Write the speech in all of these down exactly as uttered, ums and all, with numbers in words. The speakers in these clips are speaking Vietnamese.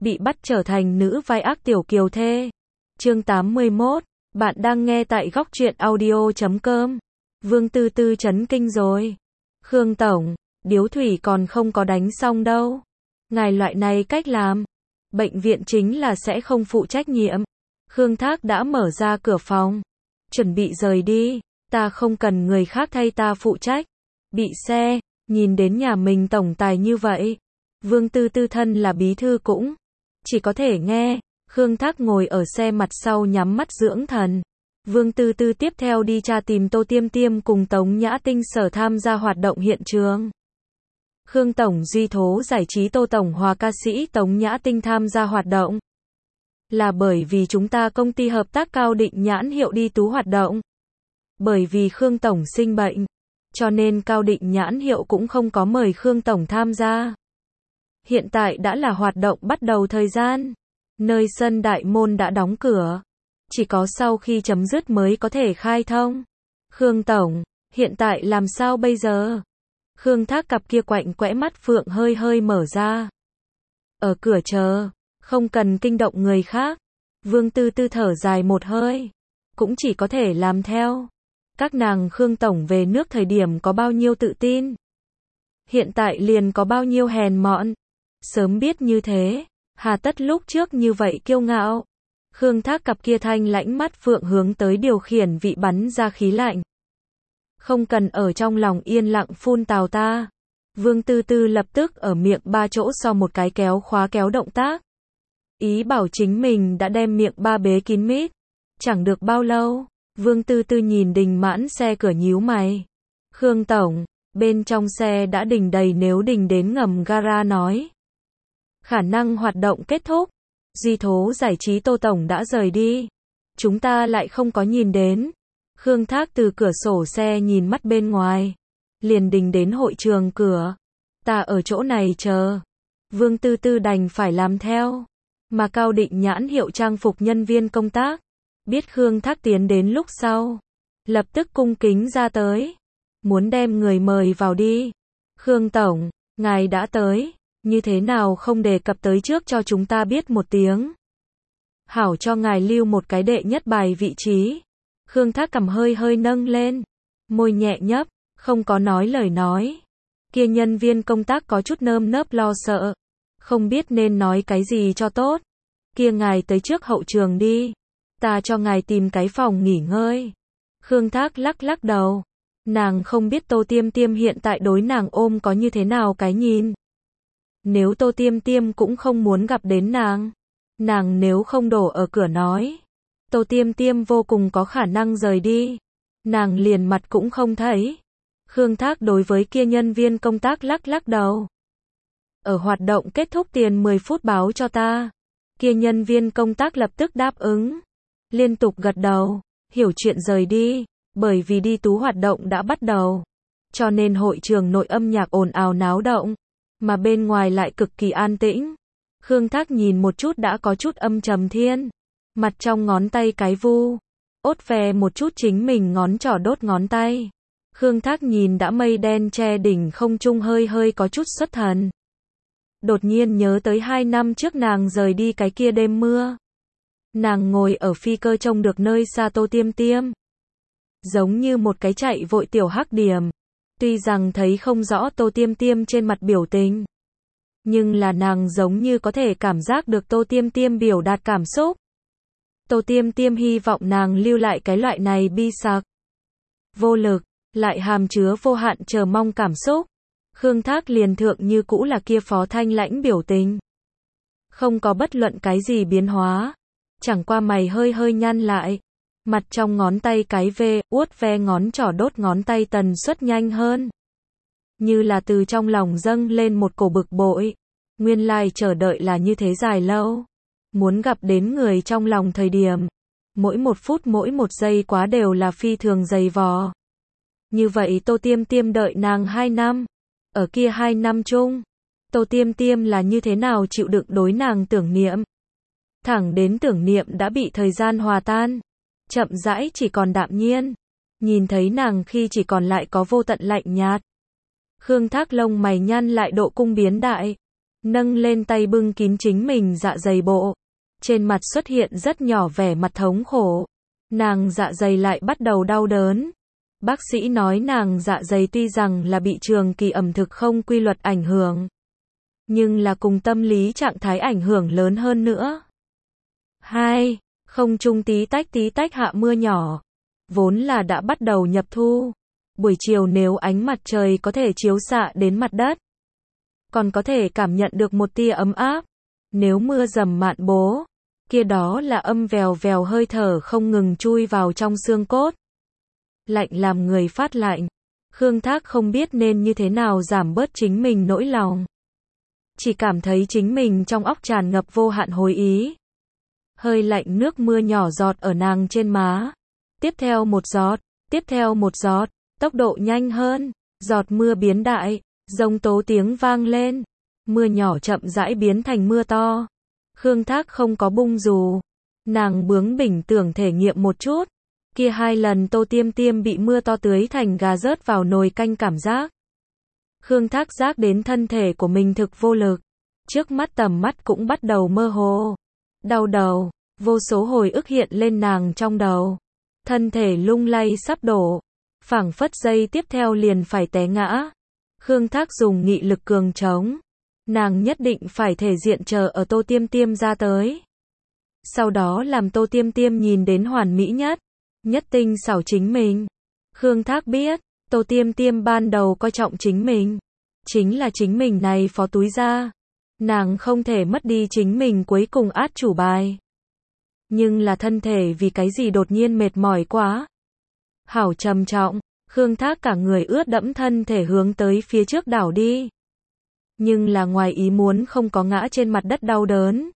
bị bắt trở thành nữ vai ác tiểu kiều thê. Chương tám mươi mốt, bạn đang nghe tại góc truyện audio chấm com. Vương Tư Tư chấn kinh rồi. Khương Tổng, điếu thủy còn không có đánh xong đâu. Ngài loại này cách làm. Bệnh viện chính là sẽ không phụ trách nhiệm. Khương Thác đã mở ra cửa phòng. Chuẩn bị rời đi. Ta không cần người khác thay ta phụ trách. Bị xe, nhìn đến nhà mình tổng tài như vậy. Vương Tư Tư thân là bí thư cũng chỉ có thể nghe. Khương Thác ngồi ở xe mặt sau nhắm mắt dưỡng thần. Vương Tư Tư tiếp theo đi tra tìm Tô Tiêm Tiêm cùng Tống Nhã Tinh sở tham gia hoạt động hiện trường. Khương Tổng duy thố giải trí Tô Tổng hòa ca sĩ Tống Nhã Tinh tham gia hoạt động. Là bởi vì chúng ta công ty hợp tác Cao Định nhãn hiệu đi tú hoạt động. Bởi vì Khương Tổng sinh bệnh, cho nên Cao Định nhãn hiệu cũng không có mời Khương Tổng tham gia. Hiện tại đã là hoạt động bắt đầu thời gian. Nơi sân đại môn đã đóng cửa. Chỉ có sau khi chấm dứt mới có thể khai thông. Khương Tổng, hiện tại làm sao bây giờ? Khương Thác cặp kia quạnh quẽ mắt phượng hơi hơi mở ra. Ở cửa chờ, không cần kinh động người khác. Vương Tư Tư thở dài một hơi. Cũng chỉ có thể làm theo. Các nàng Khương Tổng về nước thời điểm có bao nhiêu tự tin. Hiện tại liền có bao nhiêu hèn mọn. Sớm biết như thế, hà tất lúc trước như vậy kiêu ngạo. Khương Thác cặp kia thanh lãnh mắt phượng hướng tới điều khiển vị bắn ra khí lạnh. Không cần ở trong lòng yên lặng phun tào ta. Vương Tư Tư lập tức ở miệng ba chỗ so một cái kéo khóa kéo động tác. Ý bảo chính mình đã đem miệng ba bế kín mít. Chẳng được bao lâu, Vương Tư Tư nhìn đình mãn xe cửa nhíu mày. Khương Tổng, bên trong xe đã đình đầy, nếu đình đến ngầm gara nói. Khả năng hoạt động kết thúc. Duy thố giải trí Tô Tổng đã rời đi. Chúng ta lại không có nhìn đến. Khương Thác từ cửa sổ xe nhìn mắt bên ngoài. Liền đình đến hội trường cửa. Ta ở chỗ này chờ. Vương Tư Tư đành phải làm theo. Mà Cao Định nhãn hiệu trang phục nhân viên công tác. Biết Khương Thác tiến đến lúc sau. Lập tức cung kính ra tới. Muốn đem người mời vào đi. Khương Tổng, ngài đã tới. Như thế nào không đề cập tới trước cho chúng ta biết một tiếng. Hảo cho ngài lưu một cái đệ nhất bài vị trí. Khương Thác cầm hơi hơi nâng lên. Môi nhẹ nhấp, không có nói lời nói. Kia nhân viên công tác có chút nơm nớp lo sợ. Không biết nên nói cái gì cho tốt. Kia ngài tới trước hậu trường đi. Ta cho ngài tìm cái phòng nghỉ ngơi. Khương Thác lắc lắc đầu. Nàng không biết Tô Tiêm Tiêm hiện tại đối nàng ôm có như thế nào cái nhìn. Nếu Tô Tiêm Tiêm cũng không muốn gặp đến nàng. Nàng nếu không đổ ở cửa nói. Tô Tiêm Tiêm vô cùng có khả năng rời đi. Nàng liền mặt cũng không thấy. Khương Thác đối với kia nhân viên công tác lắc lắc đầu. Ở hoạt động kết thúc tiền mười phút báo cho ta. Kia nhân viên công tác lập tức đáp ứng. Liên tục gật đầu. Hiểu chuyện rời đi. Bởi vì đi tú hoạt động đã bắt đầu. Cho nên hội trường nội âm nhạc ồn ào náo động. Mà bên ngoài lại cực kỳ an tĩnh. Khương Thác nhìn một chút đã có chút âm trầm thiên. Mặt trong ngón tay cái vu. Ốt ve một chút chính mình ngón trỏ đốt ngón tay. Khương Thác nhìn đã mây đen che đỉnh không trung hơi hơi có chút xuất thần. Đột nhiên nhớ tới hai năm trước nàng rời đi cái kia đêm mưa. Nàng ngồi ở phi cơ trông được nơi xa Tô Tiêm Tiêm. Giống như một cái chạy vội tiểu hắc điểm. Tuy rằng thấy không rõ Tô Tiêm Tiêm trên mặt biểu tình. Nhưng là nàng giống như có thể cảm giác được Tô Tiêm Tiêm biểu đạt cảm xúc. Tô Tiêm Tiêm hy vọng nàng lưu lại cái loại này bi sặc. Vô lực, lại hàm chứa vô hạn chờ mong cảm xúc. Khương Thác liền thượng như cũ là kia phó thanh lãnh biểu tình. Không có bất luận cái gì biến hóa. Chẳng qua mày hơi hơi nhăn lại. Mặt trong ngón tay cái ve, uốt ve ngón trỏ đốt ngón tay tần suất nhanh hơn. Như là từ trong lòng dâng lên một cổ bực bội. Nguyên lai chờ đợi là như thế dài lâu. Muốn gặp đến người trong lòng thời điểm. Mỗi một phút mỗi một giây quá đều là phi thường dày vò. Như vậy Tô Tiêm Tiêm đợi nàng hai năm. Ở kia hai năm chung. Tô Tiêm Tiêm là như thế nào chịu đựng đối nàng tưởng niệm. Thẳng đến tưởng niệm đã bị thời gian hòa tan. Chậm rãi chỉ còn đạm nhiên. Nhìn thấy nàng khi chỉ còn lại có vô tận lạnh nhạt. Khương Thác lông mày nhăn lại độ cung biến đại. nâng lên tay bưng kín chính mình dạ dày bộ. Trên mặt xuất hiện rất nhỏ vẻ mặt thống khổ. Nàng dạ dày lại bắt đầu đau đớn. Bác sĩ nói nàng dạ dày tuy rằng là bị trường kỳ ẩm thực không quy luật ảnh hưởng, nhưng là cùng tâm lý trạng thái ảnh hưởng lớn hơn nữa. hai. Không trung tí tách tí tách hạ mưa nhỏ. Vốn là đã bắt đầu nhập thu. Buổi chiều nếu ánh mặt trời có thể chiếu xạ đến mặt đất, còn có thể cảm nhận được một tia ấm áp. Nếu mưa dầm mạn bố, kia đó là âm vèo vèo hơi thở không ngừng chui vào trong xương cốt. Lạnh làm người phát lạnh. Khương Thác không biết nên như thế nào giảm bớt chính mình nỗi lòng. Chỉ cảm thấy chính mình trong óc tràn ngập vô hạn hối ý. Hơi lạnh nước mưa nhỏ giọt ở nàng trên má. Tiếp theo một giọt, tiếp theo một giọt, tốc độ nhanh hơn. Giọt mưa biến đại, rông tố tiếng vang lên. Mưa nhỏ chậm rãi biến thành mưa to. Khương Thác không có bung dù. Nàng bướng bỉnh tưởng thể nghiệm một chút. Kia hai lần Tô Tiêm Tiêm bị mưa to tưới thành gà rớt vào nồi canh cảm giác. Khương Thác giác đến thân thể của mình thực vô lực. Trước mắt tầm mắt cũng bắt đầu mơ hồ. Đau đầu, vô số hồi ức hiện lên nàng trong đầu. Thân thể lung lay sắp đổ. Phảng phất giây tiếp theo liền phải té ngã. Khương Thác dùng nghị lực cường chống. Nàng nhất định phải thể diện chờ ở Tô Tiêm Tiêm ra tới. Sau đó làm Tô Tiêm Tiêm nhìn đến hoàn mỹ nhất. Nhất tinh xảo chính mình. Khương Thác biết, Tô Tiêm Tiêm ban đầu coi trọng chính mình. Chính là chính mình này phó túi ra. Nàng không thể mất đi chính mình cuối cùng át chủ bài. Nhưng là thân thể vì cái gì đột nhiên mệt mỏi quá. Hảo trầm trọng, Khương Thác cả người ướt đẫm thân thể hướng tới phía trước đảo đi. Nhưng là ngoài ý muốn không có ngã trên mặt đất đau đớn,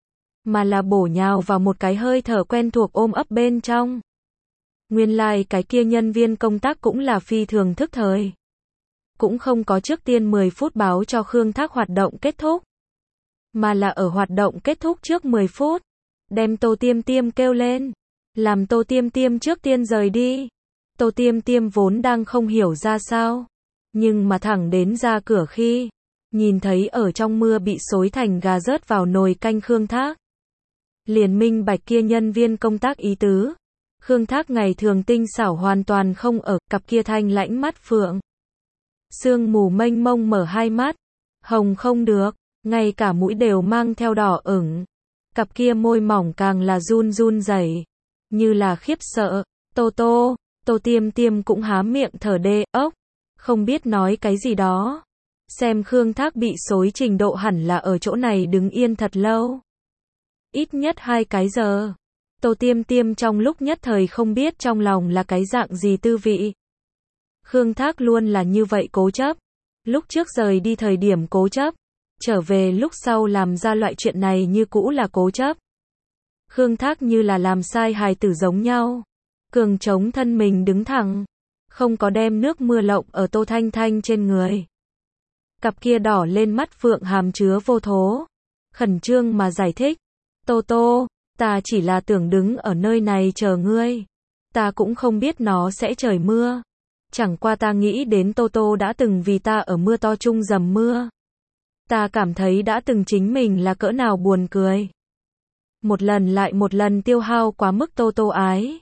mà là bổ nhào vào một cái hơi thở quen thuộc ôm ấp bên trong. Nguyên lai like cái kia nhân viên công tác cũng là phi thường thức thời. Cũng không có trước tiên mười phút báo cho Khương Thác hoạt động kết thúc, mà là ở hoạt động kết thúc trước mười phút, đem Tô Tiêm Tiêm kêu lên, làm Tô Tiêm Tiêm trước tiên rời đi. Tô Tiêm Tiêm vốn đang không hiểu ra sao, nhưng mà thẳng đến ra cửa khi nhìn thấy ở trong mưa bị xối thành gà rớt vào nồi canh Khương Thác, liền minh bạch kia nhân viên công tác ý tứ. Khương Thác ngày thường tinh xảo hoàn toàn không ở, cặp kia thanh lãnh mắt phượng. Sương mù mênh mông mở hai mắt, hồng không được, ngay cả mũi đều mang theo đỏ ửng. Cặp kia môi mỏng càng là run run rẩy, như là khiếp sợ. Tô Tô, Tô Tiêm Tiêm cũng há miệng thở đê ốc, không biết nói cái gì đó. Xem Khương Thác bị xối trình độ hẳn là ở chỗ này đứng yên thật lâu. Ít nhất hai cái giờ. Tô Tiêm Tiêm trong lúc nhất thời không biết trong lòng là cái dạng gì tư vị. Khương Thác luôn là như vậy cố chấp. Lúc trước rời đi thời điểm cố chấp, trở về lúc sau làm ra loại chuyện này như cũ là cố chấp. Khương Thác như là làm sai hài tử giống nhau. Cường chống thân mình đứng thẳng, không có đem nước mưa lộng ở Tô Thanh Thanh trên người. Cặp kia đỏ lên mắt phượng hàm chứa vô thố. Khẩn trương mà giải thích. Tô Tô, ta chỉ là tưởng đứng ở nơi này chờ ngươi. Ta cũng không biết nó sẽ trời mưa. Chẳng qua ta nghĩ đến Tô Tô đã từng vì ta ở mưa to chung dầm mưa. Ta cảm thấy đã từng chính mình là cỡ nào buồn cười. Một lần lại một lần tiêu hao quá mức Tô Tô ái.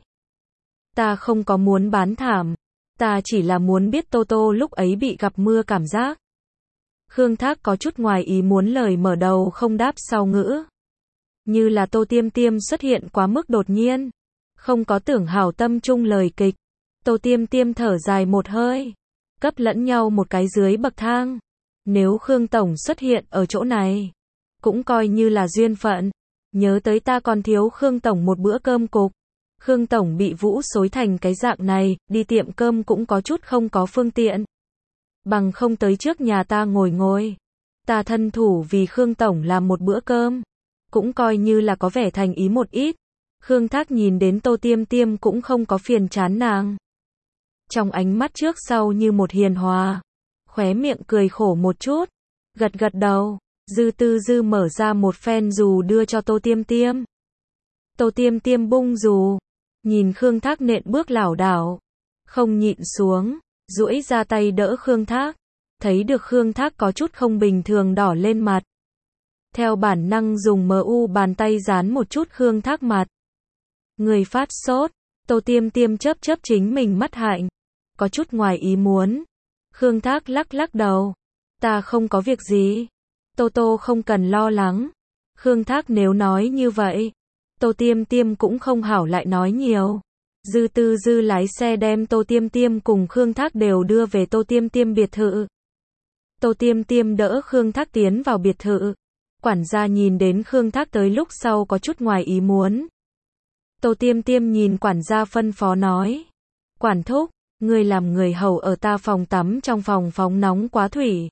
Ta không có muốn bán thảm. Ta chỉ là muốn biết Tô Tô lúc ấy bị gặp mưa cảm giác. Khương Thác có chút ngoài ý muốn lời mở đầu không đáp sau ngữ. Như là Tô Tiêm Tiêm xuất hiện quá mức đột nhiên. Không có tưởng hảo tâm chung lời kịch. Tô Tiêm Tiêm thở dài một hơi. Cấp lẫn nhau một cái dưới bậc thang. Nếu Khương Tổng xuất hiện ở chỗ này, cũng coi như là duyên phận. Nhớ tới ta còn thiếu Khương Tổng một bữa cơm cục. Khương Tổng bị Vũ xối thành cái dạng này, đi tiệm cơm cũng có chút không có phương tiện. Bằng không tới trước nhà ta ngồi ngồi. Ta thân thủ vì Khương Tổng làm một bữa cơm. Cũng coi như là có vẻ thành ý một ít. Khương Thác nhìn đến Tô Tiêm Tiêm cũng không có phiền chán nàng. Trong ánh mắt trước sau như một hiền hòa. Khóe miệng cười khổ một chút. Gật gật đầu. Dư tư dư mở ra một phen dù đưa cho Tô Tiêm Tiêm. Tô Tiêm Tiêm bung dù. Nhìn Khương Thác nện bước lảo đảo. Không nhịn xuống. Duỗi ra tay đỡ Khương Thác. Thấy được Khương Thác có chút không bình thường đỏ lên mặt. theo bản năng dùng em u bàn tay dán một chút Khương Thác mặt. Người phát sốt, Tô Tiêm Tiêm chớp chớp chính mình mắt hạnh, có chút ngoài ý muốn. Khương Thác lắc lắc đầu, ta không có việc gì. Tô Tô không cần lo lắng. Khương Thác nếu nói như vậy, Tô Tiêm Tiêm cũng không hảo lại nói nhiều. Dư Tư Dư lái xe đem Tô Tiêm Tiêm cùng Khương Thác đều đưa về Tô Tiêm Tiêm biệt thự. Tô Tiêm Tiêm đỡ Khương Thác tiến vào biệt thự. Quản gia nhìn đến Khương Thác tới lúc sau có chút ngoài ý muốn. Tô Tiêm Tiêm nhìn quản gia phân phó nói. Quản thúc, người làm người hầu ở ta phòng tắm trong phòng phóng nóng quá thủy.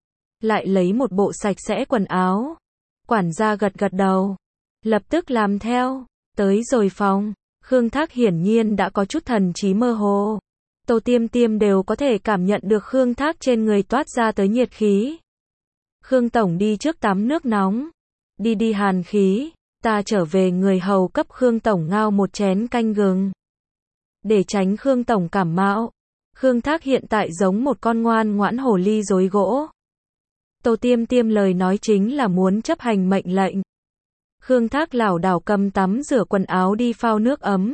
Lại lấy một bộ sạch sẽ quần áo. Quản gia gật gật đầu. Lập tức làm theo. Tới rồi phòng. Khương Thác hiển nhiên đã có chút thần trí mơ hồ. Tô Tiêm Tiêm đều có thể cảm nhận được Khương Thác trên người toát ra tới nhiệt khí. Khương Tổng đi trước tắm nước nóng. Đi đi hàn khí. Ta trở về người hầu cấp Khương Tổng ngao một chén canh gừng. Để tránh Khương Tổng cảm mạo. Khương Thác hiện tại giống một con ngoan ngoãn hổ ly rối gỗ. Tô Tiêm Tiêm lời nói chính là muốn chấp hành mệnh lệnh. Khương Thác lảo đảo cầm tắm rửa quần áo đi phao nước ấm.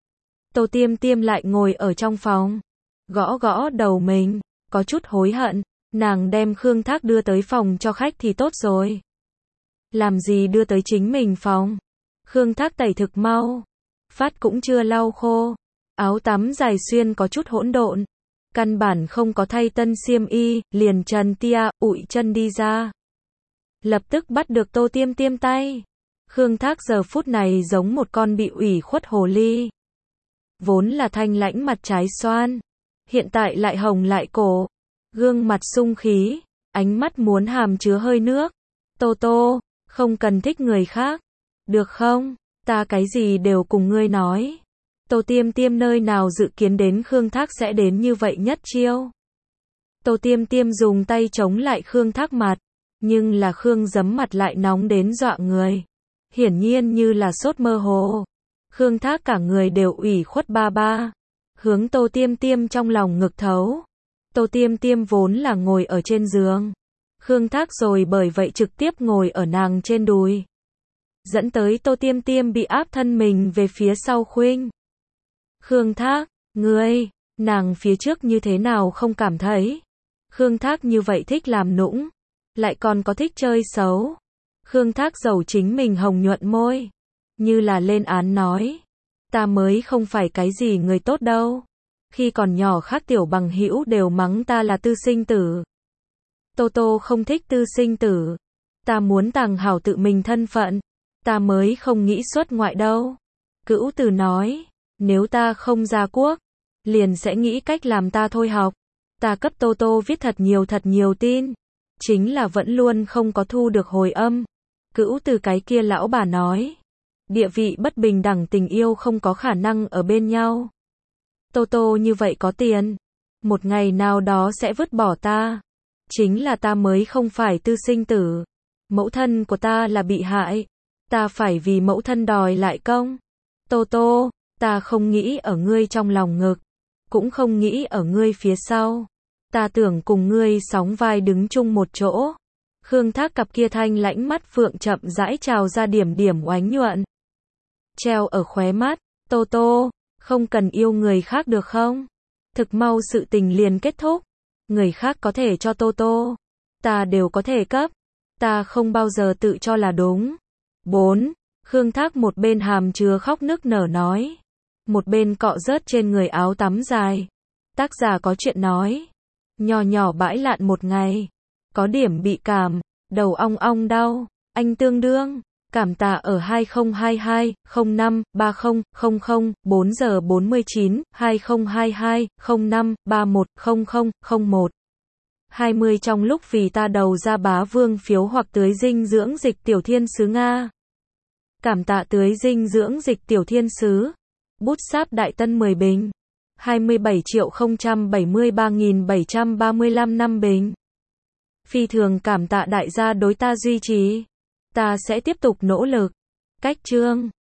Tô Tiêm Tiêm lại ngồi ở trong phòng. Gõ gõ đầu mình. Có chút hối hận. Nàng đem Khương Thác đưa tới phòng cho khách thì tốt rồi. Làm gì đưa tới chính mình phòng. Khương Thác tẩy thực mau. Phát cũng chưa lau khô. Áo tắm dài xuyên có chút hỗn độn. Căn bản không có thay tân xiêm y, liền trần tia, ụi chân đi ra. Lập tức bắt được Tô Tiêm Tiêm tay. Khương Thác giờ phút này giống một con bị ủy khuất hồ ly. Vốn là thanh lãnh mặt trái xoan. Hiện tại lại hồng lại cổ. Gương mặt sung khí. Ánh mắt muốn hàm chứa hơi nước. Tô Tô, không cần thích người khác. Được không? Ta cái gì đều cùng ngươi nói. Tô Tiêm Tiêm nơi nào dự kiến đến Khương Thác sẽ đến như vậy nhất chiêu. Tô Tiêm Tiêm dùng tay chống lại Khương Thác mặt. Nhưng là Khương giấm mặt lại nóng đến dọa người. Hiển nhiên như là sốt mơ hồ. Khương Thác cả người đều ủy khuất ba ba. Hướng Tô Tiêm Tiêm trong lòng ngực thấu. Tô Tiêm Tiêm vốn là ngồi ở trên giường. Khương Thác rồi bởi vậy trực tiếp ngồi ở nàng trên đùi. Dẫn tới Tô Tiêm Tiêm bị áp thân mình về phía sau khuynh. Khương Thác, ngươi, nàng phía trước như thế nào không cảm thấy. Khương Thác như vậy thích làm nũng. Lại còn có thích chơi xấu. Khương Thác dầu chính mình hồng nhuận môi. Như là lên án nói. Ta mới không phải cái gì người tốt đâu. Khi còn nhỏ khác tiểu bằng hữu đều mắng ta là tư sinh tử. Tô Tô không thích tư sinh tử. Ta muốn tàng hảo tự mình thân phận. Ta mới không nghĩ xuất ngoại đâu. Cữu Từ nói. Nếu ta không ra quốc. Liền sẽ nghĩ cách làm ta thôi học. Ta cấp Tô Tô viết thật nhiều thật nhiều tin. Chính là vẫn luôn không có thu được hồi âm. Cữu Từ cái kia lão bà nói. Địa vị bất bình đẳng tình yêu không có khả năng ở bên nhau. Tô Tô như vậy có tiền. Một ngày nào đó sẽ vứt bỏ ta. Chính là ta mới không phải tư sinh tử. Mẫu thân của ta là bị hại. Ta phải vì mẫu thân đòi lại công. Tô Tô, ta không nghĩ ở ngươi trong lòng ngực. Cũng không nghĩ ở ngươi phía sau. Ta tưởng cùng ngươi sóng vai đứng chung một chỗ. Khương Thác cặp kia thanh lãnh mắt phượng chậm rãi trào ra điểm điểm oánh nhuận. Treo ở khóe mắt. Tô Tô, không cần yêu người khác được không? Thực mau sự tình liền kết thúc. Người khác có thể cho Tô Tô. Ta đều có thể cấp. Ta không bao giờ tự cho là đúng. bốn. Khương Thác một bên hàm chứa khóc nức nở nói. Một bên cọ rớt trên người áo tắm dài. Tác giả có chuyện nói. Nhỏ nhỏ bãi lạn một ngày. Có điểm bị cảm. Đầu ong ong đau. Anh tương đương. Cảm tạ ở hai không hai hai không năm ba không không không bốn giờ bốn mươi chín hai không hai hai không năm ba một không không không một hai mươi trong lúc vì ta đầu ra bá vương phiếu hoặc tưới dinh dưỡng dịch tiểu thiên sứ Nga. Cảm tạ tưới dinh dưỡng dịch tiểu thiên sứ. Bút sáp Đại Tân mười bình. hai mươi bảy triệu không trăm bảy mươi ba nghìn bảy trăm ba mươi lăm năm bình. Phi thường cảm tạ đại gia đối ta duy trì. Ta sẽ tiếp tục nỗ lực. Cách chương